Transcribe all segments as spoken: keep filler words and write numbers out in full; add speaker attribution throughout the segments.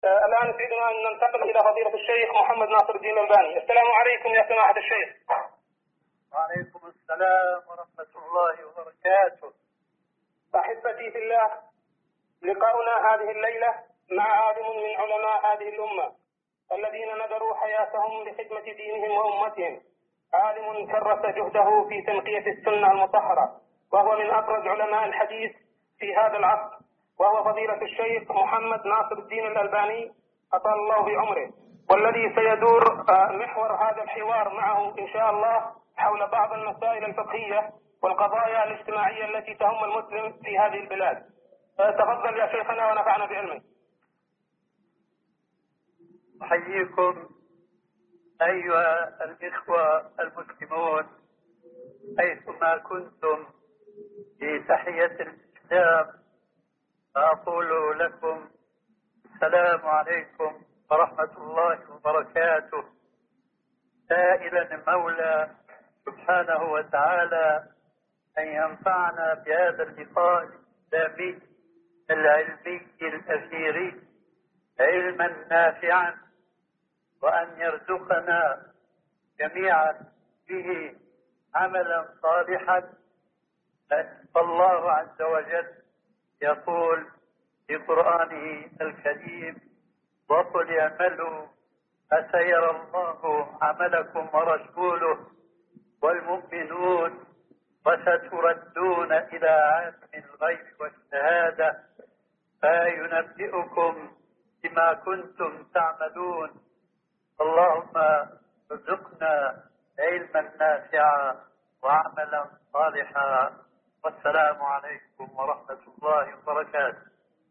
Speaker 1: آه الآن يسعدنا أن ننتقل إلى فضيلة الشيخ محمد ناصر الدين الألباني. السلام عليكم يا سماحة الشيخ.
Speaker 2: وعليكم السلام ورحمة الله وبركاته.
Speaker 1: أحبتي في الله، لقاؤنا هذه الليلة مع عالم من علماء هذه الأمة الذين نذروا حياتهم لخدمة دينهم وأمتهم، عالم كرس جهده في تنقية السنة المطهرة، وهو من أبرز علماء الحديث في هذا العصر، وهو فضيلة الشيخ محمد ناصر الدين الألباني أطال الله بعمره، والذي سيدور محور هذا الحوار معه إن شاء الله حول بعض المسائل الفقهية والقضايا الاجتماعية التي تهم المسلم في هذه البلاد. تفضل يا شيخنا ونفعنا بعلمك.
Speaker 2: أحييكم أيها الإخوة المسلمون حيثما كنتم في تحية الإسلام، أقول لكم السلام عليكم ورحمة الله وبركاته، سائلا المولى سبحانه وتعالى أن ينفعنا بهذا اللقاء الإسلامي العلمي الأثيري علما نافعا، وأن يرزقنا جميعا به عملا صالحا. فالله عز وجل يقول في قرآنه الكريم: وقل اعملوا فسيرى الله عملكم ورسوله والمؤمنون وستردون إلى عالم الغيب والشهادة فينبئكم بما كنتم تعملون. اللهم ارزقنا علما نافعا وعملا صالحا، والسلام عليكم ورحمة الله وبركاته.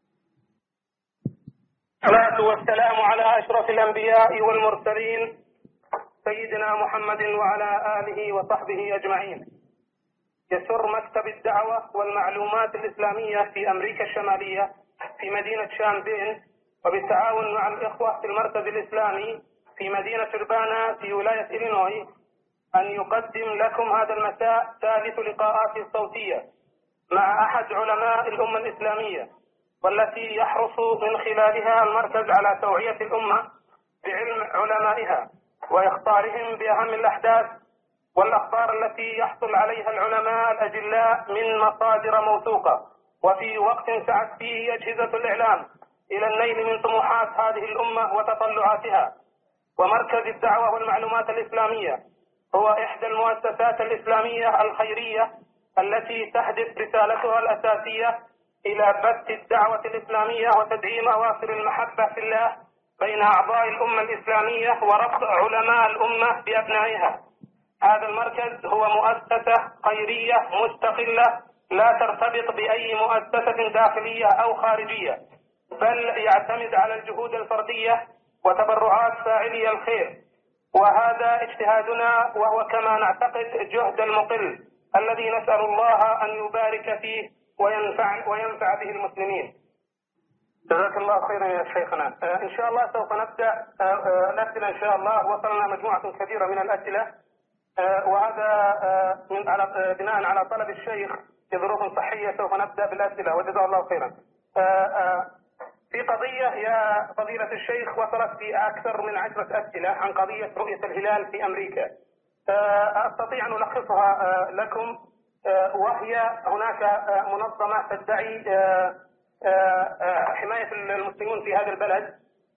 Speaker 1: الصلاة والسلام على أشرف الأنبياء والمرسلين سيدنا محمد وعلى آله وصحبه أجمعين. يسر مكتب الدعوة والمعلومات الإسلامية في أمريكا الشمالية في مدينة شامبين، وبالتعاون مع الإخوة في المركز الإسلامي في مدينة أربانا في ولاية إلينوي، أن يقدم لكم هذا المساء ثالث لقاءات صوتية مع أحد علماء الأمة الإسلامية، والتي يحرص من خلالها المركز على توعية الأمة بعلم علمائها وإخبارهم بأهم الأحداث والأخبار التي يحصل عليها العلماء الأجلاء من مصادر موثوقة، وفي وقت سعت فيه أجهزة الإعلام إلى النيل من طموحات هذه الأمة وتطلعاتها. ومركز الدعوة والمعلومات الإسلامية هو إحدى المؤسسات الإسلامية الخيرية التي تهدف رسالتها الأساسية إلى بث الدعوة الإسلامية وتدعيم أواصر المحبة في الله بين أعضاء الأمة الإسلامية وربط علماء الأمة بأبنائها. هذا المركز هو مؤسسة خيرية مستقلة لا ترتبط بأي مؤسسة داخلية أو خارجية، بل يعتمد على الجهود الفردية وتبرعات فاعلي الخير، وهذا اجتهادنا، وهو كما نعتقد جهد المقل الذي نسأل الله أن يبارك فيه وينفع, وينفع به المسلمين. جزاك الله خيرا يا شيخنا. آه إن شاء الله سوف نبدأ آه آه الأسئلة إن شاء الله. وصلنا مجموعة كبيرة من الأسئلة، آه وهذا آه من على آه بناء على طلب الشيخ في ظروف صحية سوف نبدأ بالأسئلة، وجزاه الله خيرا. آه آه في قضية يا فضيلة الشيخ وصلت في أكثر من عشرة أسئلة عن قضية رؤية الهلال في أمريكا، آه أستطيع أن ألخصها آه لكم، آه وهي هناك آه منظمة تدعي آه آه حماية المسلمين في هذا البلد،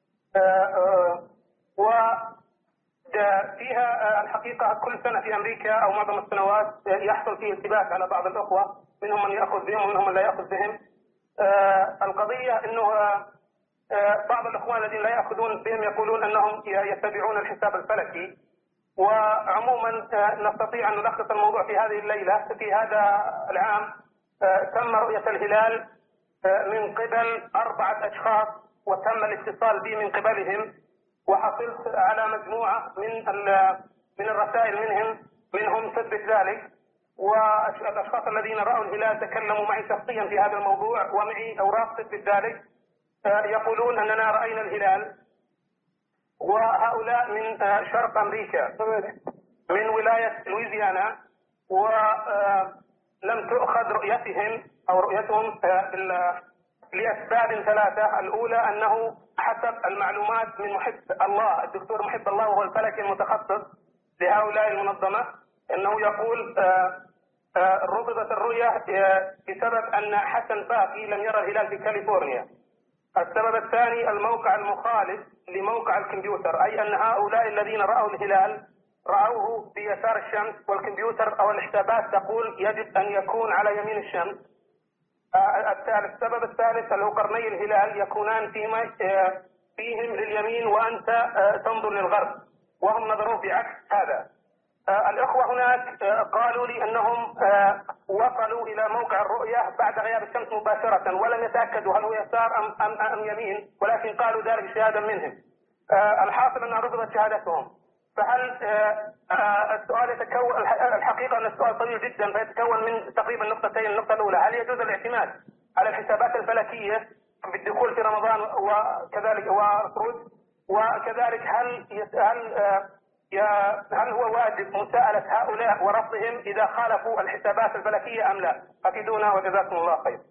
Speaker 1: وفيها الحقيقة كل سنة في أمريكا أو معظم السنوات يحصل فيه التباس على بعض الأخوة، منهم من يأخذ بهم ومنهم من لا يأخذ بهم. القضية أنه بعض الأخوان الذين لا يأخذون بهم يقولون أنهم يتبعون الحساب الفلكي. وعموما نستطيع أن نلخص الموضوع في هذه الليلة. في هذا العام تم رؤية الهلال من قبل أربعة أشخاص، وتم الاتصال بي من قبلهم، وحصلت على مجموعة من من الرسائل منهم منهم تثبت ذلك. والأشخاص الذين رأوا الهلال تكلموا معي شخصيا في هذا الموضوع، ومعي أوراق تثبت ذلك، يقولون أننا رأينا الهلال. وهؤلاء من شرق أمريكا من ولاية لويزيانا، ولم تؤخذ رؤيتهم أو رؤيتهم لأسباب ثلاثة. الأولى أنه حسب المعلومات من محب الله الدكتور محب الله وهو الفلكي المتخصص لهؤلاء المنظمة، أنه يقول رفضت الرؤية بسبب أن حسن باقي لم يرى الهلال في كاليفورنيا. السبب الثاني الموقع المخالف لموقع الكمبيوتر، أي أن هؤلاء الذين رأوا الهلال رأوه بيسار الشمس، والكمبيوتر أو الحسابات تقول يجب أن يكون على يمين الشمس. الثالث السبب الثالث اللي هو قرني الهلال يكونان فيما فيهم لليمين وأنت تنظر للغرب، وهم نظروا بعكس هذا. الأخوة هناك قالوا لي أنهم وصلوا إلى موقع الرؤية بعد غياب الشمس مباشرة، ولم يتأكدوا هل هو يسار أم, أم, أم يمين، ولكن قالوا ذلك شهادة منهم. الحاصل أنها رفضت شهادتهم. فهل السؤال يتكون، الحقيقة أن السؤال طويل جدا فيتكون من تقريبا نقطتين. النقطة الأولى، هل يجوز الاعتماد على الحسابات الفلكية في الدخول في رمضان وكذلك والخروج؟ وكذلك هل هل هل هو واجب مساءلة هؤلاء ورفضهم إذا خالفوا الحسابات الفلكية أم لا؟ أفيدونا وجزاكم الله خير.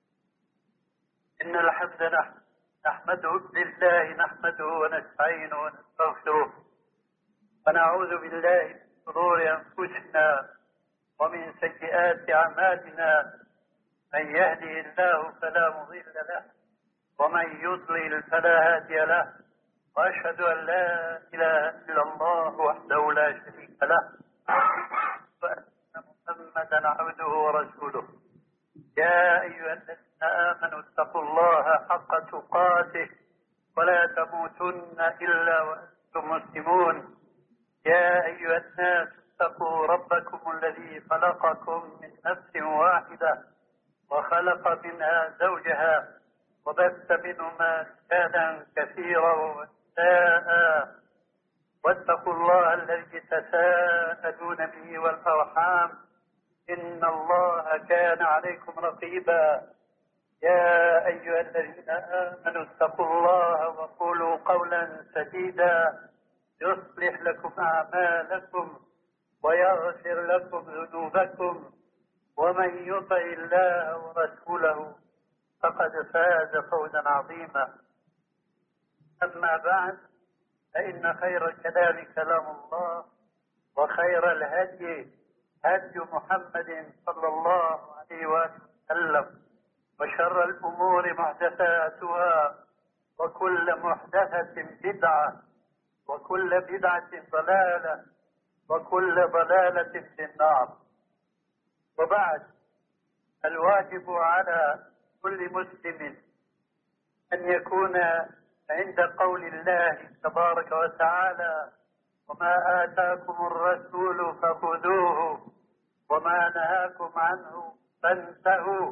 Speaker 2: إن الحمد نحمده لله نحمده ونستعينه ونستغفره ونعوذ بالله من شرور أنفسنا ومن سيئات أعمالنا، من يهده الله فلا مضل له ومن يضلل فلا هادي له، وأشهد أن لا إله إلا الله وحده لا شريك له، وأن محمدا عبده ورسوله. يا أيها الذين آمنوا اتقوا الله حق تقاته ولا تموتن إلا وأنتم مسلمون. يا أيها الناس اتقوا ربكم الذي خلقكم من نفس واحدة وخلق منها زوجها وبث منهما رجالا كثيرا ونساء، واتقوا الله الذي تساءلون به والأرحام إن الله كان عليكم رقيبا. يا أيها الذين آمنوا اتقوا الله وقولوا قولا سديدا يصلح لكم أعمالكم ويغفر لكم ذنوبكم، ومن يطع الله ورسوله فقد فاز فوزا عظيما. أما بعد، فإن خير الكلام كلام الله، وخير الهدي هدي محمد صلى الله عليه وآله وسلم، وشر الأمور محدثاتها، وكل محدثة بدعة، وكل بدعة ضلالة، وكل ضلالة في النار. وبعد، الواجب على كل مسلم أن يكون عند قول الله تبارك وتعالى: وما آتاكم الرسول فخذوه وما نهاكم عنه فانتهوا.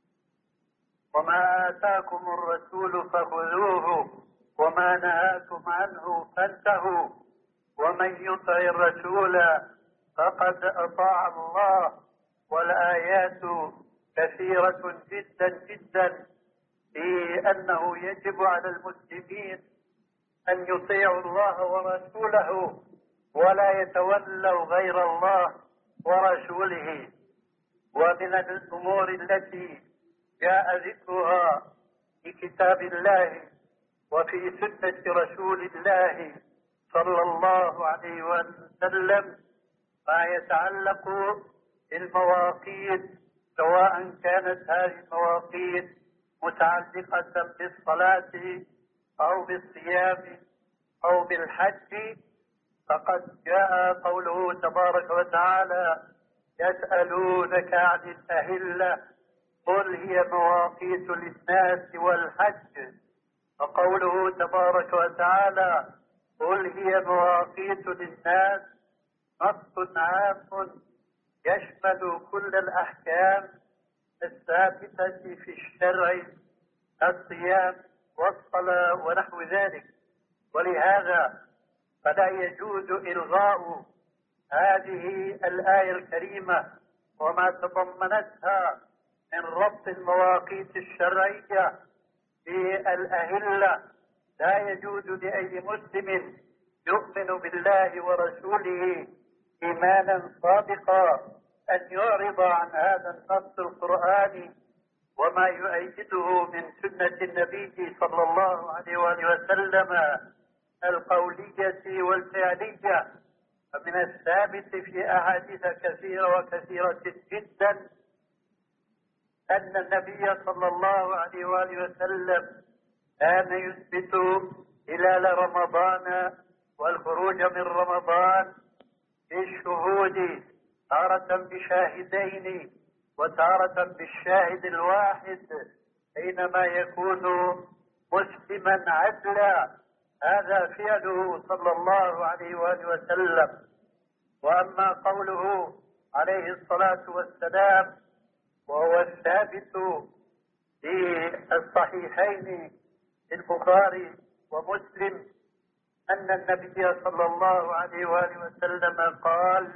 Speaker 2: وما آتاكم الرسول فخذوه وما نهاكم عنه فانتهوا، ومن يطع الرسول فقد أطاع الله. والآيات كثيرة جدا جدا في أنه يجب على المسلمين أن يطيعوا الله ورسوله ولا يتولوا غير الله ورسوله. ومن الأمور التي جاء ذكرها في كتاب الله وفي سنة رسول الله صلى الله عليه وسلم ما يتعلق بالمواقيت، سواء كانت هذه المواقيت متعلقة بالصلاة أو بالصيام أو بالحج. فقد جاء قوله تبارك وتعالى: يسألونك عن الأهلة قل هي مواقيت للناس والحج. وقوله تبارك وتعالى: قل هي مواقيت للناس نص عام يشمل كل الأحكام الثابتة في الشرع، الصيام والصلاة ونحو ذلك. ولهذا فلا يجوز إلغاء هذه الآية الكريمة وما تضمنتها من ربط المواقيت الشرعية بالأهلة. لا يجوز لأي مسلم يؤمن بالله ورسوله إيمانا صادقا أن يعرض عن هذا النص القرآني وما يؤيده من سنة النبي صلى الله عليه وآله وسلم القولية والفعلية. فمن الثابت في أحاديث كثيرة وكثيرة جدا أن النبي صلى الله عليه وآله وسلم كان يثبت هلال رمضان والخروج من رمضان بالشهود، تارة بشاهدين وتارة بالشاهد الواحد حينما يكون مسلما عدلا. هذا فعله صلى الله عليه وآله وسلم. وأما قوله عليه الصلاة والسلام وهو الثابت في الصحيحين البخاري ومسلم أن النبي صلى الله عليه وآله وسلم قال: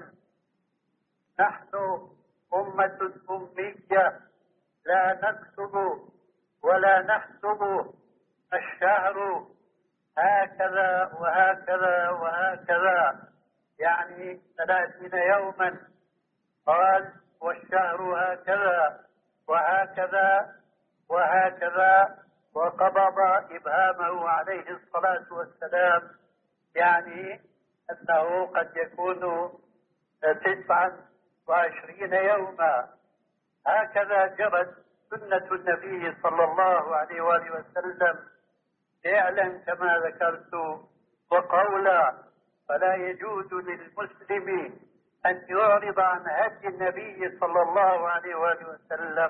Speaker 2: نحن أمة أمية لا نكتب ولا نحسب الشهر هكذا وهكذا وهكذا، يعني ثلاثين يوما. قال: والشهر هكذا وهكذا وهكذا، وقبض إبهامه عليه الصلاة والسلام، يعني أنه قد يكون تسعا وعشرين يوما. هكذا جرت سنة النبي صلى الله عليه وآله وسلم فعلا كما ذكرت وقولا. فلا يجوز للمسلم أن يعرض عن هدي النبي صلى الله عليه وآله وسلم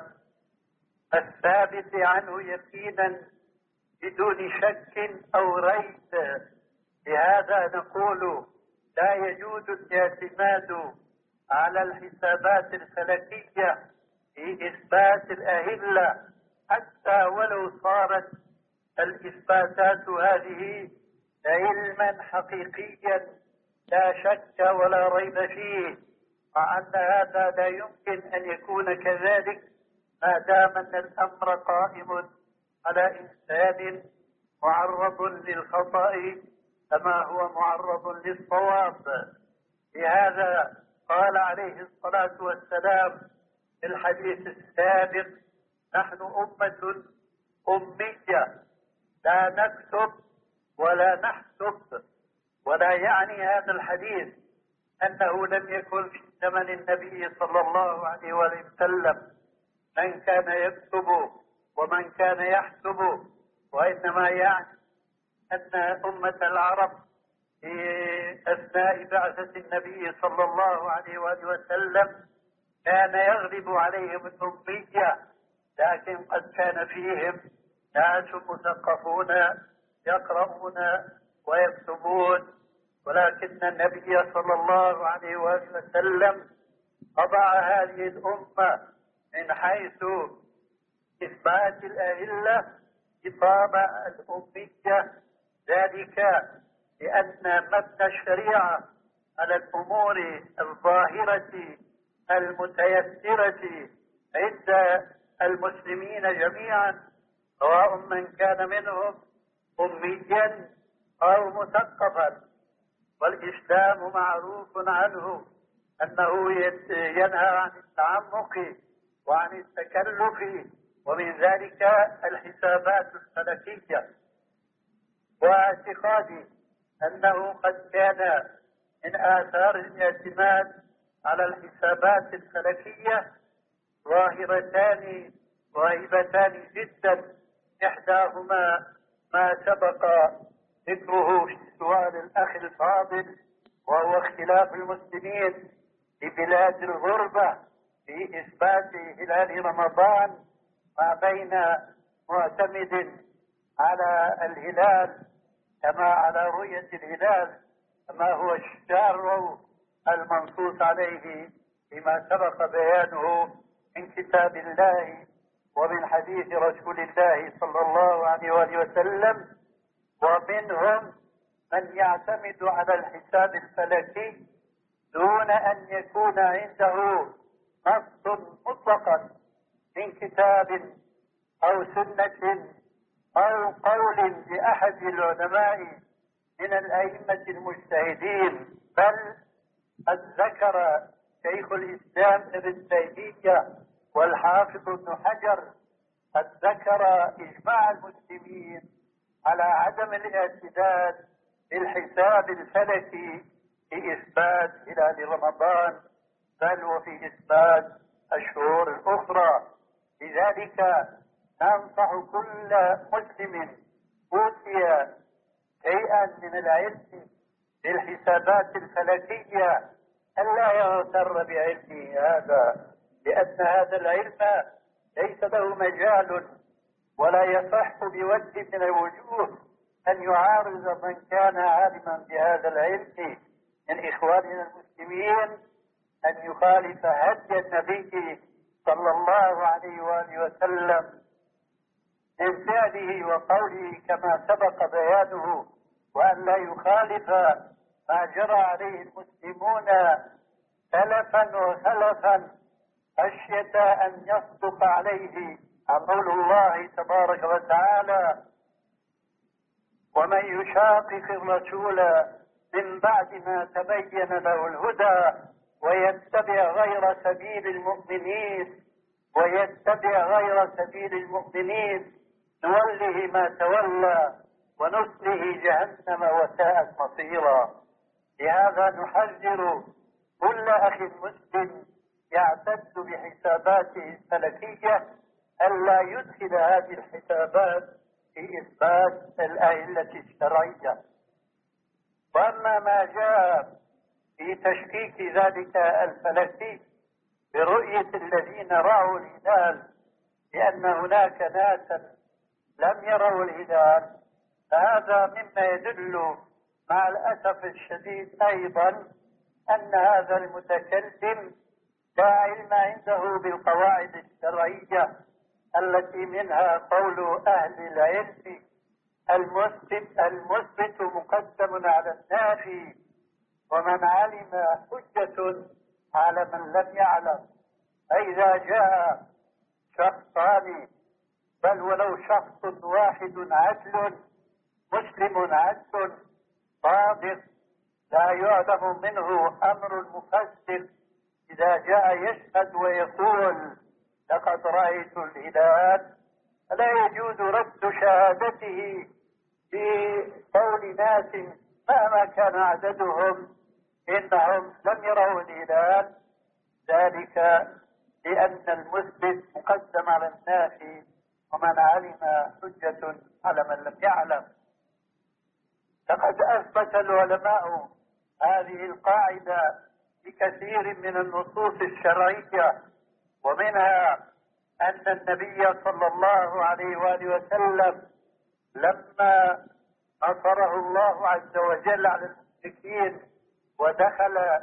Speaker 2: الثابت عنه يقينا بدون شك أو ريب. لهذا نقول لا يجوز الاعتماد على الحسابات الفلكية في إثبات الأهلة، حتى ولو صارت الإثباتات هذه علما حقيقيا لا شك ولا ريب فيه، مع أن هذا لا يمكن أن يكون كذلك ما دام أن الأمر قائم على إنسان معرض للخطأ كما هو معرض للصواب. لهذا قال عليه الصلاة والسلام في الحديث السابق: نحن أمة أمية لا نكتب ولا نحسب. ولا يعني هذا الحديث أنه لم يكن في زمن النبي صلى الله عليه وسلم من كان يكتب ومن كان يحسب، وإنما يعني أن أمة العرب في أثناء بعثة النبي صلى الله عليه وآله وسلم كان يغلب عليهم الأمية، لكن قد كان فيهم ناس مثقفون يقرؤون ويكتبون. ولكن النبي صلى الله عليه وآله وسلم وضع هذه الأمة من حيث إثبات الأهلة إطابة الأمية، ذلك لأن مبنى الشريعة على الأمور الظاهرة المتيسرة عند المسلمين جميعا، سواء من كان منهم أميا أو مثقفا. والإسلام معروف عنه أنه ينهى عن التعمق وعن التكلف، ومن ذلك الحسابات الفلكية. واعتقادي أنه قد كان من آثار الاعتماد على الحسابات الفلكية ظاهرتان غائبتان جدا. إحداهما ما سبق ذكره في سؤال الأخ الفاضل، وهو اختلاف المسلمين في بلاد الغربة في إثبات هلال رمضان ما بين معتمد على الهلال كما على رؤية الهلال كما هو الشارع المنصوص عليه فيما سبق بيانه من كتاب الله ومن حديث رسول الله صلى الله عليه وآله وسلم. ومنهم من يعتمد على الحساب الفلكي دون أن يكون عنده نص مطلقا من كتاب أو سنة أو قول لأحد العلماء من الأئمة المجتهدين. بل قد ذكر شيخ الإسلام ابن تيمية والحافظ ابن حجر قد ذكر إجماع المسلمين على عدم الاعتداد بالحساب الفلكي في إثبات هلال رمضان، بل وفي إثبات الشهور الأخرى. لذلك ننصح كل مسلم أوتي شيئا من العلم بالحسابات الفلكية ألا يغتر بعلمه هذا، لأن هذا العلم ليس له مجال ولا يصح بوجه من الوجوه أن يعارض من كان عالما بهذا العلم من إخواننا المسلمين أن يخالف هدي النبي صلى الله عليه وآله وسلم من فعله وقوله كما سبق بيانه، وأن لا يخالف ما جرى عليه المسلمون سلفا وخلفا خشية أن يصدق عليه قول الله تبارك وتعالى: ومن يشاقق الرسول من بعد ما تبين له الهدى ويتبع غير سبيل المؤمنين ويتبع غير سبيل المؤمنين نوله ما تولى ونصله جهنم وساءت مصيرا. لهذا نحذر كل أخ مسلم يعتد بحساباته الفلكية ألا يدخل هذه الحسابات في إثبات الأدلة الشرعية. وأما ما جاء في تشكيك ذلك الفلكي برؤية الذين رأوا الهلال لأن هناك ناسا لم يروا الهلال، فهذا مما يدل مع الأسف الشديد أيضا أن هذا المتكلم لا علم عنده بالقواعد الشرعية التي منها قول أهل العلم: المثبت المثبت مقدم على النافي، ومن علم حجة على من لم يعلم. فإذا جاء شخصان بل ولو شخص واحد عدل مسلم عدل صادق لا يعلم منه أمر المفسر، إذا جاء يشهد ويقول لقد رأيت الهلال، فلا يجوز رد شهادته في قول ناس مهما كان عددهم إنهم لم يروا الهلال، ذلك لأن المثبت مقدم على النافي، ومن علم حجة على من لم يعلم. لقد أثبت العلماء هذه القاعدة بكثير من النصوص الشرعية، ومنها أن النبي صلى الله عليه وآله وسلم لما نصره الله عز وجل على المشركين ودخل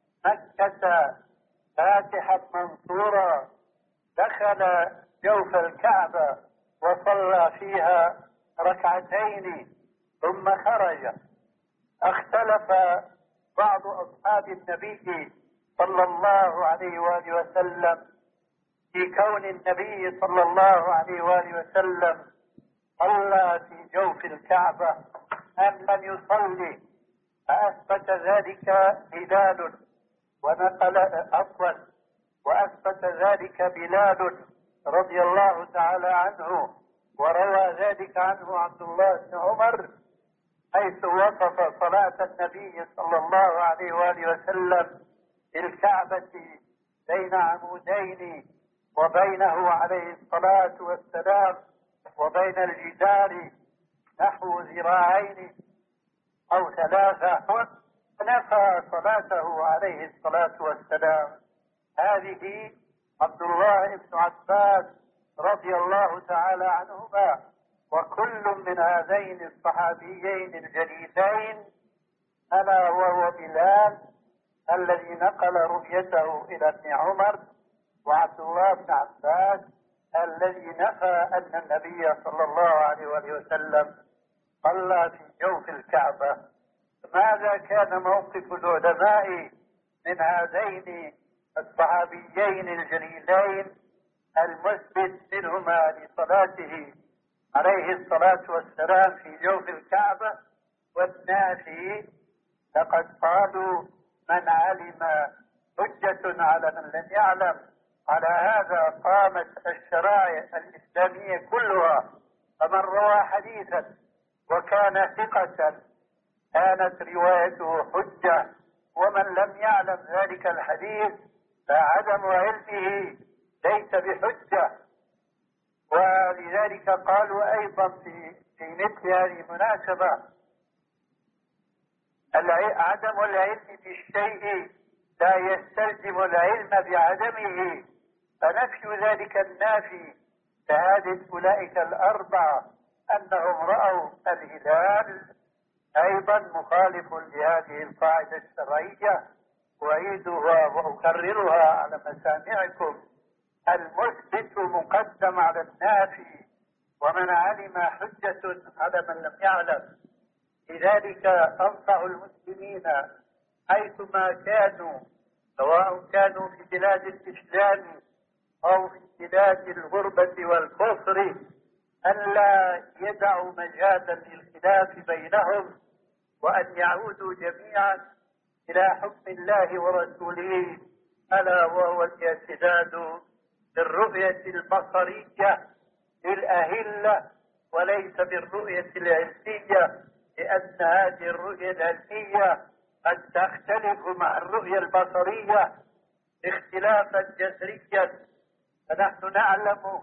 Speaker 2: مكة فاتحا منصورا، دخل جوف الكعبة وصلى فيها ركعتين ثم خرج. اختلف بعض أصحاب النبي صلى الله عليه وآله وسلم في كون النبي صلى الله عليه وآله وسلم صلى في جوف الكعبة أم لم يصلي، فأثبت ذلك هلال ونقل أصلا وأثبت ذلك بلال رضي الله تعالى عنه، وروى ذلك عنه عبد الله بن عمر حيث وصف صلاة النبي صلى الله عليه وآله وسلم في الكعبة بين عمودين وبينه عليه الصلاة والسلام وبين الجدار نحو ذراعين أو ثلاثة، ونفى صلاته عليه الصلاة والسلام. هذه عبد الله بن عباس رضي الله تعالى عنهما، وكل من هذين الصحابيين الجليلين ألا وهو بلال الذي نقل رؤيته إلى ابن عمر، وعبد الله بن عباس الذي نفى أن النبي صلى الله عليه وسلم صلى في جوف الكعبة. ماذا كان موقف العلماء من هذين الصحابيين الجليلين المثبت منهما لصلاته عليه الصلاة والسلام في جوف الكعبة والنافي؟ لقد قالوا من علم حجة على من لم يعلم، على هذا قامت الشرائع الإسلامية كلها. فمن روى حديثا وكان ثقة كانت روايته حجة، ومن لم يعلم ذلك الحديث فعدم علمه ليس بحجة. ولذلك قالوا أيضا في في مثل هذه المناسبة: عدم العلم بالشيء لا يستلزم العلم بعدمه. فنفي ذلك النافي شهادة أولئك الأربعة أنهم رأوا الهلال أيضا مخالف لهذه القاعدة الشرعية. أعيدها وأكررها على مسامعكم: المثبت مقدم على النافي، ومن علم حجة على من لم يعلم. لذلك أنصح المسلمين حيثما كانوا، سواء كانوا في بلاد الإسلام أو في بلاد الغربة والكفر، ألا يدعوا مجالا للخلاف بينهم، وأن يعودوا جميعا إلى حكم الله ورسوله، ألا وهو الاعتداد بالرؤية البصرية للأهلة وليس بالرؤية العلمية، لأن هذه الرؤية العلمية قد تختلف مع الرؤية البصرية اختلافا جذريا. فنحن نعلم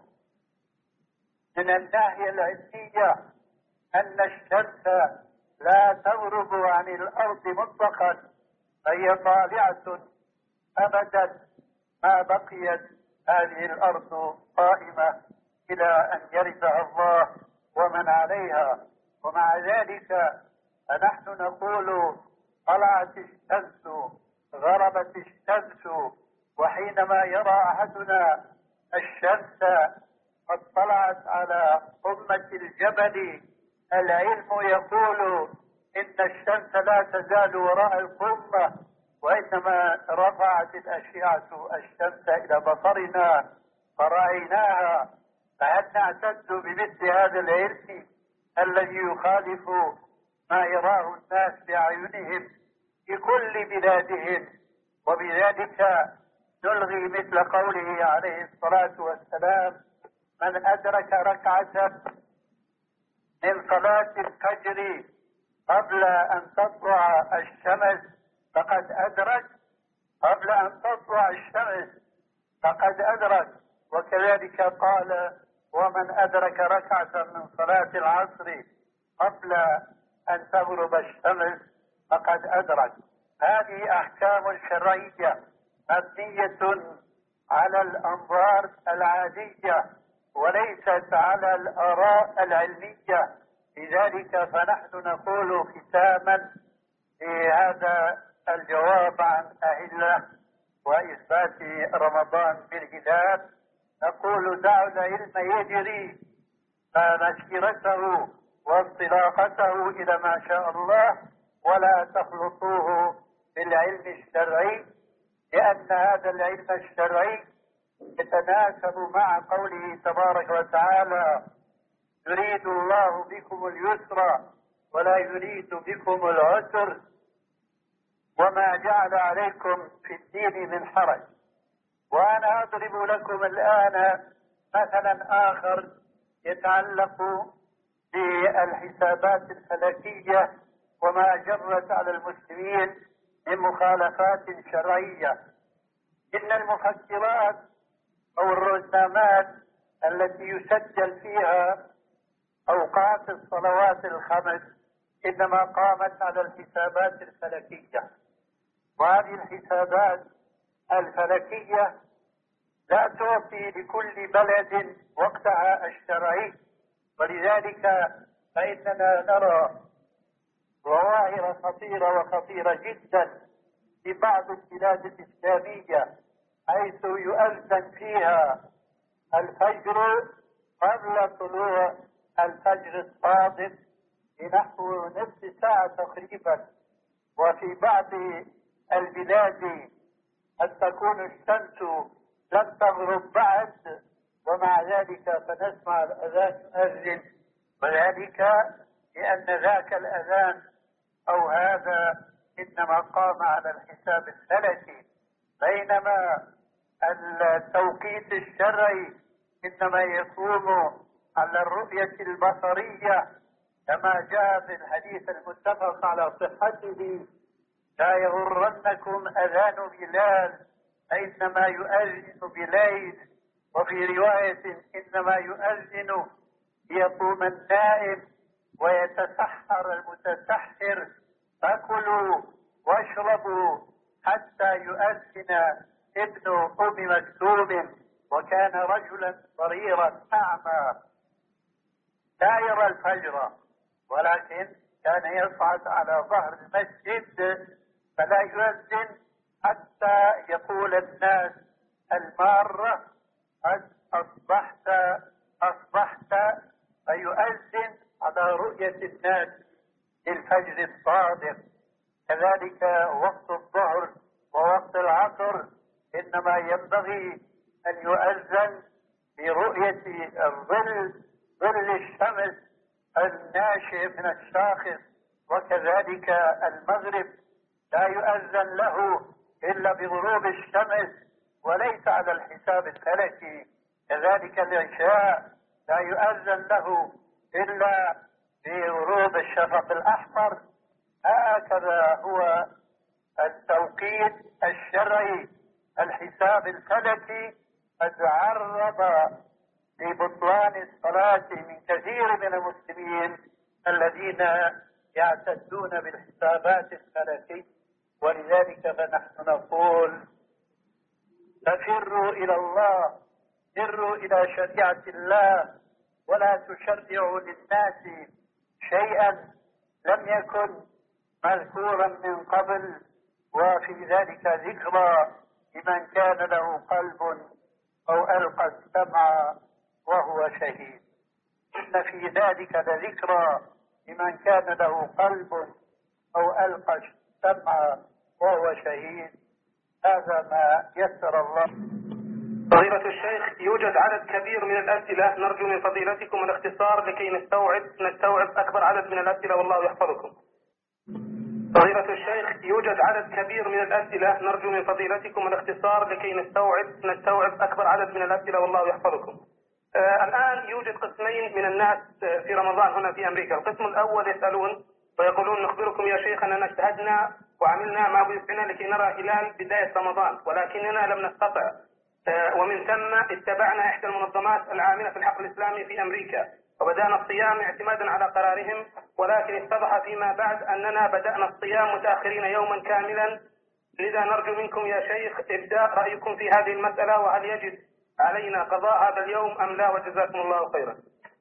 Speaker 2: من الناحية العلمية أن الشمس لا تغرب عن الأرض مطلقا، فهي طالعة أبدا ما بقيت هذه الأرض قائمة إلى أن يرثها الله ومن عليها. ومع ذلك فنحن نقول: طلعت الشمس، غربت الشمس. وحينما يرى أحدنا الشمس قد طلعت على قمة الجبل، العلم يقول إن الشمس لا تزال وراء القمة، وإنما رفعت الأشعة الشمس إلى بصرنا فرأيناها. فهل نعتد بمثل هذا العلم الذي يخالف ما يراه الناس بأعينهم في كل بلادهم؟ وبذلك نلغي مثل قوله عليه الصلاة والسلام: من أدرك ركعة من صلاة الفجر قبل أن تطلع الشمس فقد أدرك، قبل أن تطلع الشمس فقد أدرك. وكذلك قال: ومن أدرك ركعة من صلاة العصر قبل أن تغرب الشمس فقد أدرك. هذه أحكام شرعية مبنية على الأنظار العادية وليست على الآراء العلمية. لذلك فنحن نقول ختاما في هذا الجواب عن أهلة وإثبات رمضان بالهلال، نقول: دعوا العلم يجري مسيرته وانطلاقته إلى ما شاء الله، ولا تخلطوه بالعلم الشرعي، لأن هذا العلم الشرعي يتناسب مع قوله تبارك وتعالى: يريد الله بكم اليسر ولا يريد بكم العسر وما جعل عليكم في الدين من حرج. وأنا أضرب لكم الآن مثلا آخر يتعلق بالحسابات الفلكية وما جرت على المسلمين من مخالفات شرعية. إن المفكرات أو الرسامات التي يسجل فيها أوقات الصلوات الخمس إنما قامت على الحسابات الفلكية، وهذه الحسابات الفلكية لا تعطي لكل بلد وقتها الشرعي. ولذلك فإننا نرى ظواهر خطيرة وخطيرة جدا في بعض البلاد الإسلامية، حيث يؤذن فيها الفجر قبل طلوع الفجر الصادق بنحو نصف ساعة تقريبا. وفي بعض البلاد قد تكون الشمس لم تغرب بعد، ومع ذلك فنسمع الأذان يؤذن، وذلك لأن ذاك الأذان أو هذا إنما قام على الحساب الفلكي، بينما التوقيت الشرعي إنما يكون على الرؤية البصرية كما جاء في الحديث المتفق على صحته: لا يغرنكم أذان بلال إنما يؤذن بليل، وفي رواية إنما يؤذن ليقوم النائم ويتسحر المتسحر، فكلوا واشربوا حتى يؤذن ابن أم مكتوم، وكان رجلا ضريرا أعمى لا يرى الفجر، ولكن كان يصعد على ظهر المسجد فلا يؤذن حتى يقول الناس المارة: قد أصبحت أصبحت، فيؤذن على رؤية الناس للفجر الصادق. كذلك وقت الظهر ووقت العصر إنما ينبغي أن يؤذن برؤية الظل، ظل الشمس الناشئ من الشاخص. وكذلك المغرب لا يؤذن له إلا بغروب الشمس وليس على الحساب الفلكي. كذلك العشاء لا يؤذن له إلا بغروب الشفق الأحمر. هكذا هو التوقيت الشرعي. الحساب الفلكي قد عرض لبطلان الصلاة من كثير من المسلمين الذين يعتدون بالحسابات الفلكية، ولذلك فنحن نقول: ففروا إلى الله، فروا إلى شريعة الله، ولا تشرعوا للناس شيئا لم يكن مذكورا من قبل، وفي ذلك ذكرى لمن كان له قلب أو ألقى السمع وهو شهيد. إن في ذلك لذكرى لمن كان له قلب أو ألقى السمع وهو شهيد. هذا ما يسر الله.
Speaker 1: فضيلة الشيخ، يوجد عدد كبير من الأسئلة، نرجو من فضيلتكم الاختصار لكي نستوعب نستوعب أكبر عدد من الأسئلة، والله يحفظكم. فضيلة الشيخ، يوجد عدد كبير من الأسئلة، نرجو من فضيلتكم الاختصار لكي نستوعب نستوعب أكبر عدد من الأسئلة، والله يحفظكم. آه الآن يوجد قسمين من الناس في رمضان هنا في أمريكا. القسم الأول يسألون ويقولون: نخبركم يا شيخ أننا اجتهدنا وعملنا ما بوسعنا لكي نرى هلال بداية رمضان، ولكننا لم نستطع، آه ومن ثم اتبعنا إحدى المنظمات العاملة في الحقل الإسلامي في أمريكا وبدأنا الصيام اعتمادا على قرارهم، ولكن اتضح فيما بعد أننا بدأنا الصيام متأخرين يوما كاملا. لذا نرجو منكم يا شيخ إبداء رأيكم في هذه المسألة، وهل يجب علينا قضاء هذا اليوم أم لا؟ وجزاكم الله خيرا.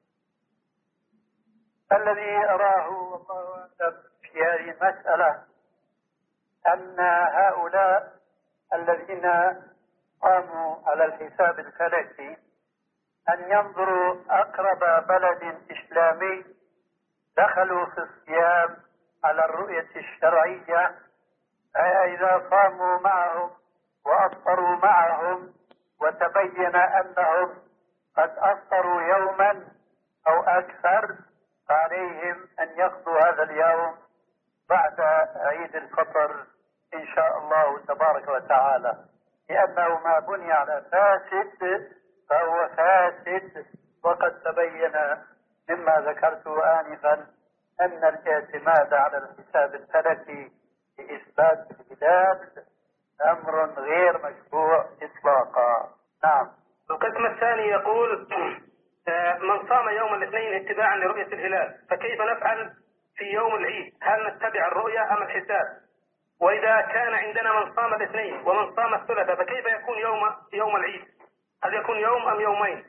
Speaker 2: الذي أراه والله أعلم في هذه المسألة أن هؤلاء الذين قاموا على الحساب الفلكي أن ينظروا أقرب بلد إسلامي دخلوا في الصيام على الرؤية الشرعية، إذا صاموا معهم وأفطروا معهم وتبين أنهم قد أفطروا يوما أو أكثر، فعليهم أن يقضوا هذا اليوم بعد عيد الفطر إن شاء الله تبارك وتعالى، لأنه ما بني على فاسد فهو فاسد. وقد تبين مما ذكرته آنفا أن الاعتماد على الحساب الفلكي لإثبات الهلال أمر غير مشروع إطلاقا. نعم.
Speaker 1: القسم الثاني يقول: من صام يوم الاثنين اتباعا لرؤية الهلال فكيف نفعل في يوم العيد؟ هل نتبع الرؤية أم الحساب؟ وإذا كان عندنا من صام الاثنين ومن صام الثلاثة فكيف يكون يوم يوم العيد؟ هل يكون يوم أم يومين؟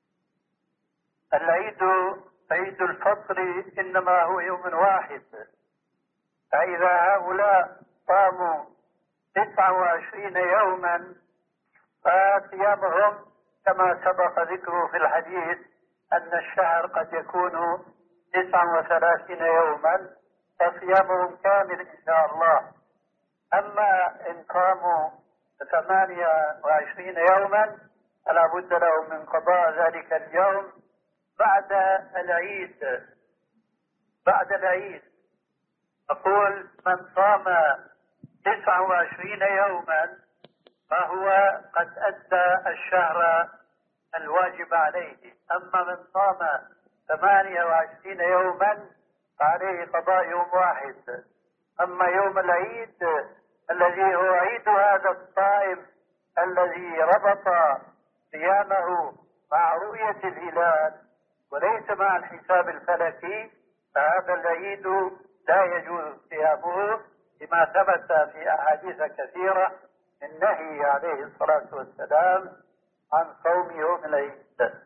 Speaker 2: العيد عيد الفطر إنما هو يوم واحد، فإذا هؤلاء صاموا تسعة وعشرين يوما فصيامهم كما سبق ذكره في الحديث أن الشهر قد يكون تسعة وثلاثين يوما، فصيامهم كامل إن شاء الله. أما إن قاموا ثمانية وعشرين يوما فلا بد لهم من قضاء ذلك اليوم بعد العيد. بعد العيد أقول: من صام تسعة وعشرين يوما فهو قد أدى الشهر الواجب عليه. أما من صام ثمانية وعشرين يوما فعليه قضاء يوم واحد. أما يوم العيد الذي هو عيد هذا الصائم الذي ربط صيامه مع رؤية الهلال وليس مع الحساب الفلكي، فهذا العيد لا يجوز صيامه لما ثبت في أحاديث كثيرة النهي عليه الصلاة والسلام عن صوم يوم العيد.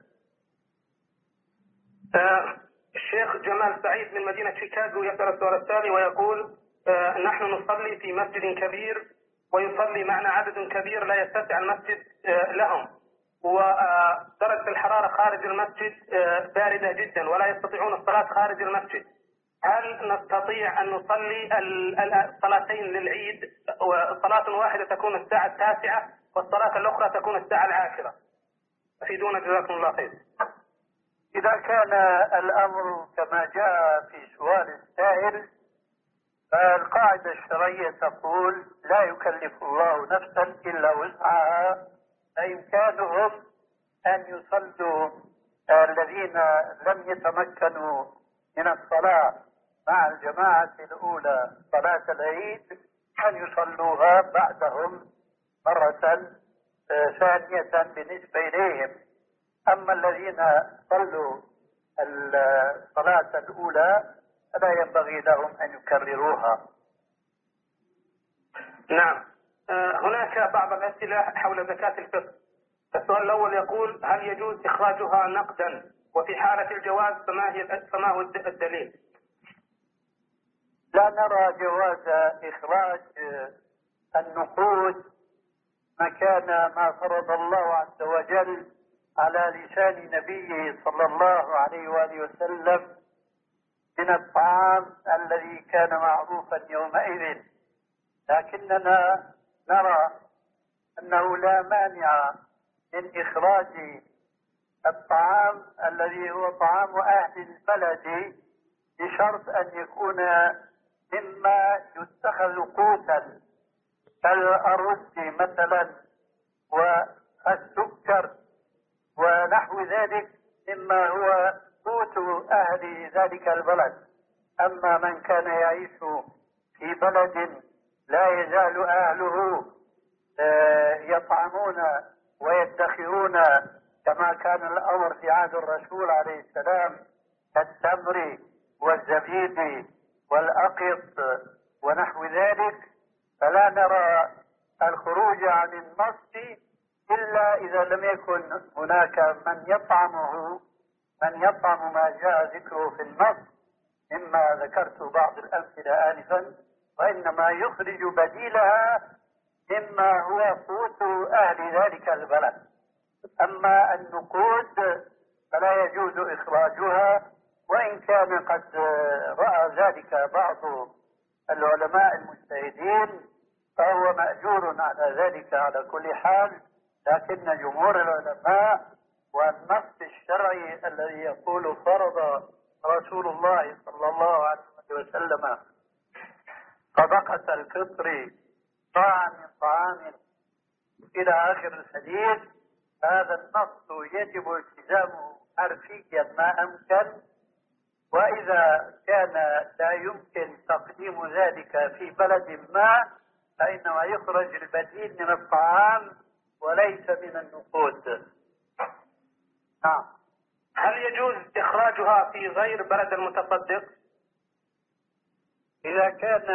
Speaker 1: آه الشيخ جمال سعيد من مدينة شيكاغو يسأل السؤال التالي ويقول: آه نحن نصلي في مسجد كبير ويصلي معنا عدد كبير لا يتسع المسجد آه لهم، ودرجة الحرارة خارج المسجد آه باردة جدا ولا يستطيعون الصلاة خارج المسجد. هل نستطيع أن نصلي الصلاتين للعيد، صلاة واحدة تكون الساعة التاسعة والصلاة الأخرى تكون الساعة العاشرة؟ أفيدونا جزاكم الله خير.
Speaker 2: إذا كان الأمر كما جاء في سؤال السائل فالقاعدة الشرعية تقول: لا يكلف الله نفسا إلا وسعها، فإمكانهم أن يصلوا الذين لم يتمكنوا من الصلاة مع الجماعة الأولى صلاة العيد أن يصلوها بعدهم مرة ثانية بالنسبة إليهم. أما الذين صلوا الصلاة الأولى فلا ينبغي لهم أن يكرروها.
Speaker 1: نعم. هناك بعض الأسئلة حول زكاة الفطر. السؤال الأول يقول: هل يجوز إخراجها نقدا؟ وفي حالة الجواز فما هي فما هو الدليل؟
Speaker 2: لا نرى جواز إخراج النقود مكان ما فرض الله عز وجل على لسان نبيه صلى الله عليه وآله وسلم من الطعام الذي كان معروفا يومئذ، لكننا نرى أنه لا مانع من إخراج الطعام الذي هو طعام أهل البلد بشرط أن يكون مما يتخذ قوتا كالأرز مثلا والسكر ونحو ذلك مما هو قوت أهل ذلك البلد. أما من كان يعيش في بلد لا يزال أهله يطعمون ويدخرون كما كان الأمر في عهد الرسول عليه السلام كالتمر والزبيب والأقط ونحو ذلك، فلا نرى الخروج عن النص إلا إذا لم يكن هناك من يطعمه من يطعم ما جاء ذكره في النص مما ذكرت بعض الأمثلة آنفا، وإنما يخرج بديلها مما هو قوت أهل ذلك البلد. أما النقود فلا يجوز إخراجها، وإن كان قد رأى ذلك بعض العلماء المجتهدين فهو مأجور على ذلك على كل حال، لكن جمهور العلماء والنص الشرعي الذي يقول فرض رسول الله صلى الله عليه وسلم صدقة الفطر صاعا من طعام إلى آخر الحديث، هذا النص يجب التزامه حرفيا ما أمكن، وإذا كان لا يمكن تقديم ذلك في بلد ما فإنما يخرج البديل من الطعام وليس من النقود. نعم.
Speaker 1: هل يجوز إخراجها في غير بلد المتصدق؟
Speaker 2: إذا كان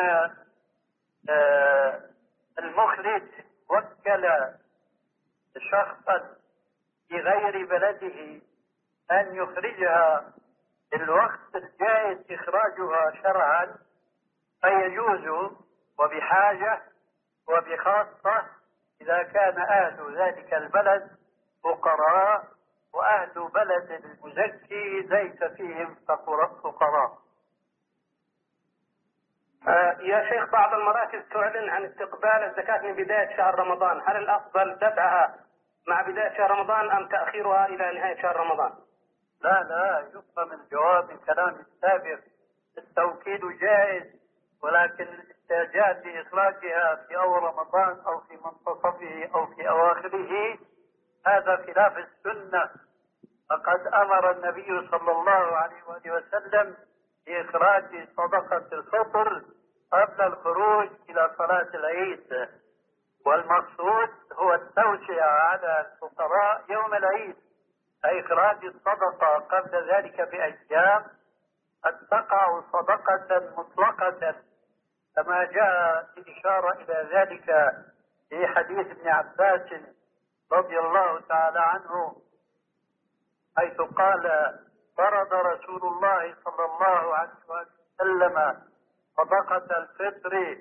Speaker 2: آه المخرج وكل شخصا في غير بلده أن يخرجها في الوقت الجائز إخراجها شرعا فيجوز، وبحاجة وبخاصة إذا كان أهل ذلك البلد فقراء وأهل بلد المزكي ليس فيهم فقراء.
Speaker 1: آه يا شيخ، بعض المراكز تعلن عن استقبال الزكاة من بداية شهر رمضان، هل الأفضل دفعها مع بداية شهر رمضان أم تأخيرها إلى نهاية شهر رمضان؟
Speaker 2: لا لا يفهم الجواب من كلام السابق، التوكيد جائز ولكن جاء في إخراجها في أول رمضان أو في منتصفه أو في أواخره هذا خلاف السنة. فقد أمر النبي صلى الله عليه وآله وسلم بإخراج صدقة الفطر قبل الخروج إلى صلاة العيد، والمقصود هو التوسعة على الفقراء يوم العيد، أي إخراج الصدقة قبل ذلك بأيام قد تقع صدقة مطلقة، كما جاء الإشارة إلى ذلك في حديث ابن عباس رضي الله تعالى عنه، حيث قال: فرض رسول الله صلى الله عليه وسلم صدقة الفطر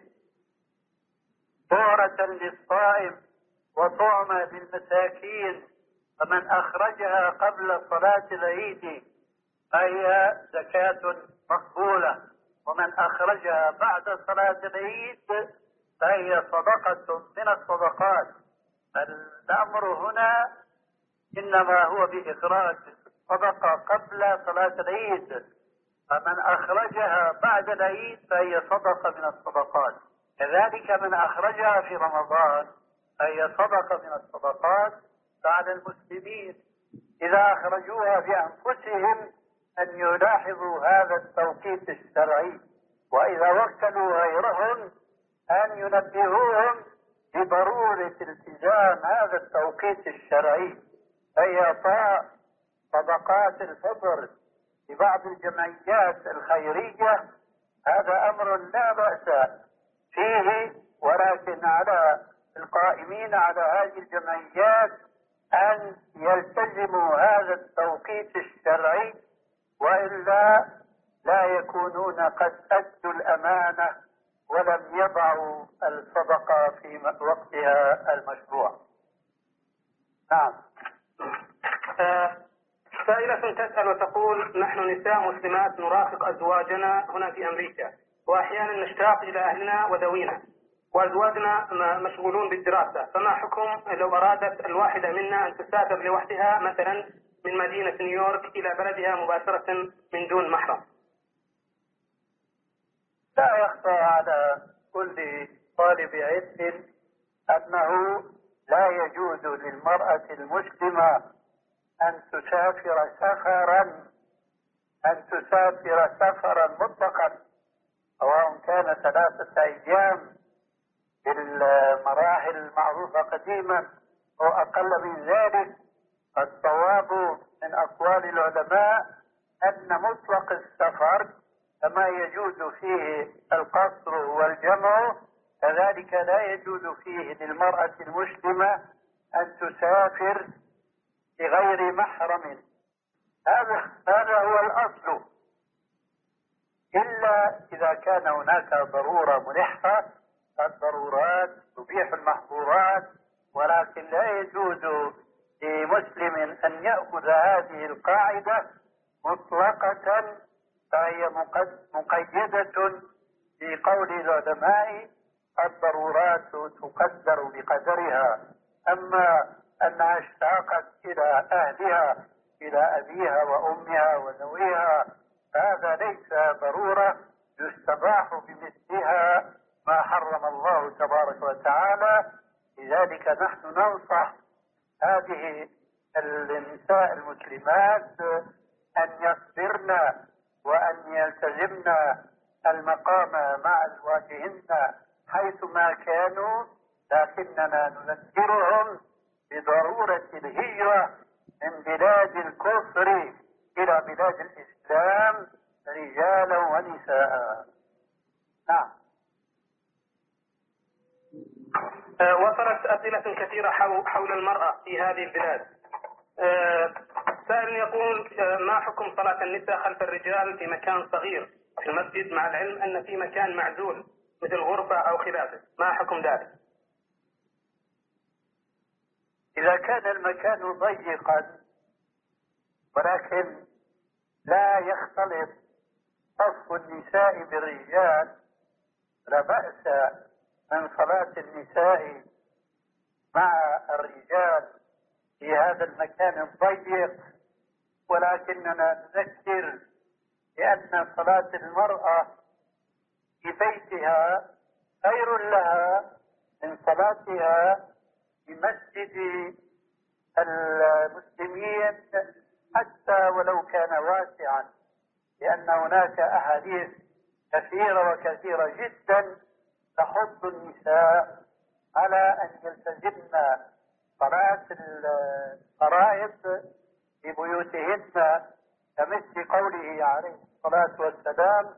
Speaker 2: طهرة للصائم وطعمة للمساكين، فمن أخرجها قبل صلاة العيد فهي زكاة مقبولة، ومن أخرجها بعد صلاة العيد فهي صدقة من الصدقات. الأمر هنا إنما هو بإخراج الصدقة قبل صلاة العيد، فمن أخرجها بعد العيد فهي صدقة من الصدقات. كذلك من أخرجها في رمضان فهي صدقة من الصدقات. فعلى المسلمين إذا أخرجوها بأنفسهم أن يلاحظوا هذا التوقيت الشرعي، وإذا وكلوا غيرهم أن ينبهوهم بضرورة التزام هذا التوقيت الشرعي. فإعطاء صدقات الفطر لبعض الجمعيات الخيرية هذا أمر لا بأس فيه، ولكن على القائمين على هذه الجمعيات أن يلتزموا هذا التوقيت الشرعي، وإلا لا يكونون قد أدوا الأمانة ولم يضعوا الصدقة في وقتها المشروع. نعم.
Speaker 1: سائلة تسأل وتقول: نحن نساء مسلمات نرافق أزواجنا هنا في أمريكا، وأحيانا نشتاق إلى أهلنا وذوينا، وأزواجنا مشغولون بالدراسة، فما حكم لو أرادت الواحدة منا أن تسافر لوحدها مثلا من مدينة نيويورك إلى بلدها مباشرة من دون محرم؟
Speaker 2: لا يخفى على كل طالب علم أنه لا يجوز للمرأة المسلمة أن تسافر سفرا أن تسافر سفرا مطلقا، سواء كان ثلاثة أيام بالمراحل المعروفة قديما أو أقل من ذلك. الصواب من أقوال العلماء أن مطلق السفر كما يجوز فيه القصر والجمع كذلك لا يجوز فيه للمرأة المسلمة أن تسافر بغير محرم. هذا هذا هو الأصل، إلا إذا كان هناك ضرورة ملحة. الضرورات تبيح المحظورات، ولكن لا يجوز لمسلم أن يأخذ هذه القاعدة مطلقة، فهي مقيدة بقول العلماء: الضرورات تقدر بقدرها. أما أنها اشتاقت إلى أهلها، إلى أبيها وأمها وذويها، هذا ليس ضرورة يستباح بمثلها ما حرم الله تبارك وتعالى. لذلك نحن ننصح هذه النساء المسلمات أن يصبرن وأن يلتزمن المقام مع أزواجهن حيثما كانوا، لكننا نذكرهم بضرورة الهجرة من بلاد الكفر إلى بلاد الإسلام رجالا ونساء. نعم.
Speaker 1: وصلت أسئلة كثيرة حول المرأة في هذه البلاد. سائل يقول: ما حكم صلاة النساء خلف الرجال في مكان صغير في المسجد، مع العلم أن في مكان معزول مثل غرفة أو خلافه، ما حكم ذلك؟
Speaker 2: إذا كان المكان ضيقا ولكن لا يختلط صف النساء بالرجال، لا بأس من صلاة النساء مع الرجال في هذا المكان الضيق، ولكننا نذكر بأن صلاة المرأة في بيتها خير لها من صلاتها في مسجد المسلمين حتى ولو كان واسعا، لأن هناك أحاديث كثيرة وكثيرة جدا تحض النساء على أن يلتزمن صلاة الفرائض في بيوتهن، كمثل قوله عليه الصلاة والسلام: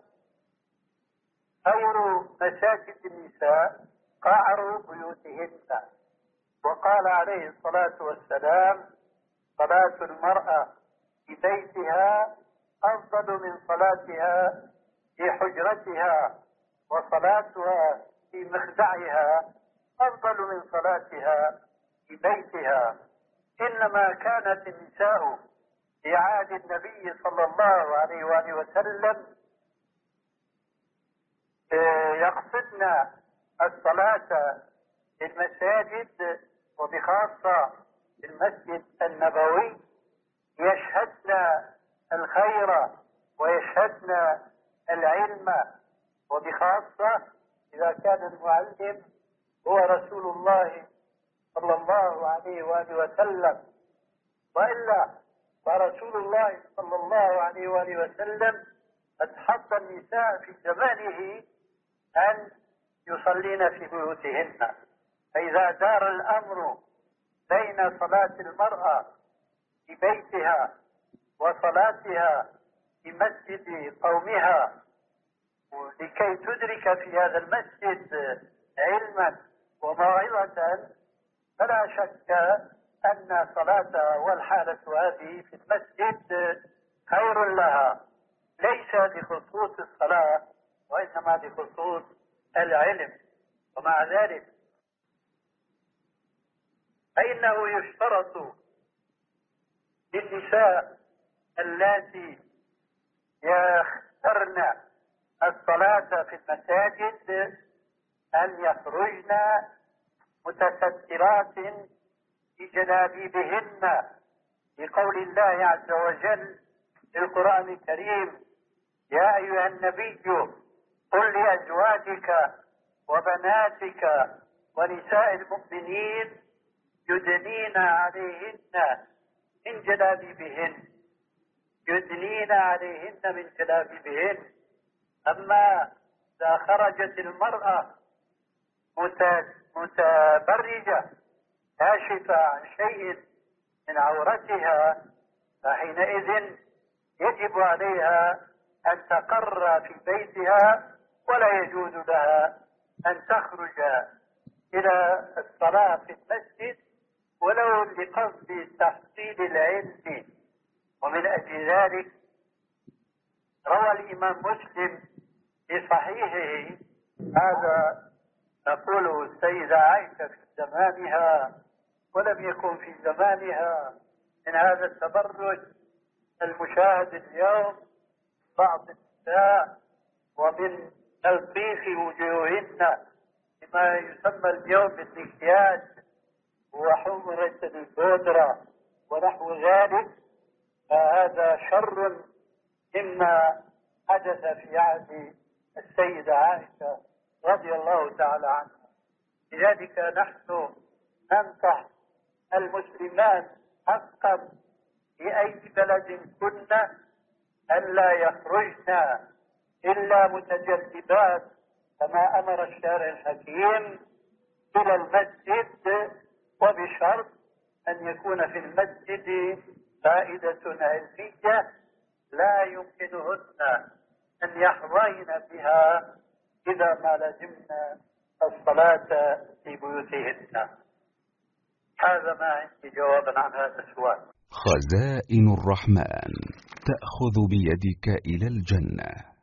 Speaker 2: خير مساجد النساء قعر بيوتهن. وقال عليه الصلاة والسلام: صلاة المرأة في بيتها أفضل من صلاتها في حجرتها، وصلاتها في مخدعها أفضل من صلاتها في بيتها. إنما كانت النساء في عهد النبي صلى الله عليه وآله وسلم يقصدن الصلاة في المساجد، وبخاصة في المسجد النبوي، يشهدن الخير ويشهدن العلم، وبخاصة إذا كان المعلم هو رسول الله صلى الله عليه وآله وسلم. وإلا فرسول الله صلى الله عليه وآله وسلم قد حض النساء في زمانه أن يصلين في بيوتهن. فإذا دار الأمر بين صلاة المرأة في بيتها وصلاتها في مسجد قومها لكي تدرك في هذا المسجد علما وموعظة، فلا شك أن صلاتها والحالة هذه في المسجد خير لها، ليس لخصوص الصلاة وإنما لخصوص العلم. ومع ذلك فإنه يشترط للنساء اللاتي يخترن الصلاة في المساجد أن يخرجن متسترات بجلابيبهن، لقول الله عز وجل في القرآن الكريم: يا أيها النبي قل لأزواجك وبناتك ونساء المؤمنين يدنين عليهن من جلابيبهن، يدنين عليهن من جلابيبهن. أما إذا خرجت المرأة متبرجة كاشفة عن شيء من عورتها، فحينئذ يجب عليها أن تقر في بيتها، ولا يجوز لها أن تخرج إلى الصلاة في المسجد ولو لقصد تحصيل العلم. ومن أجل ذلك روى الإمام مسلم في صحيحه هذا تقوله السيدة عائشة في زمانها ولم يكن في زمانها من هذا التبرج المشاهد اليوم بعض النساء، ومن تلطيخ وجوههن بما يسمى اليوم بالمكياج وحمرة البودرة ونحو ذلك، فهذا شر مما حدث في عهد السيدة عائشة رضي الله تعالى عنها. لذلك نحن ننصح المسلمات حقا في أي بلد كنا ألا يخرجن إلا متجذبات كما أمر الشارع الحكيم إلى المسجد، وبشرط أن يكون في المسجد فائدة علمية لا يمكنهن أن يحظين بها إذا ما لزمنا الصلاة في بيوتهن. هذا ما عندي جوابا عن هذا السؤال.
Speaker 3: خزائن الرحمن تأخذ بيدك إلى الجنة.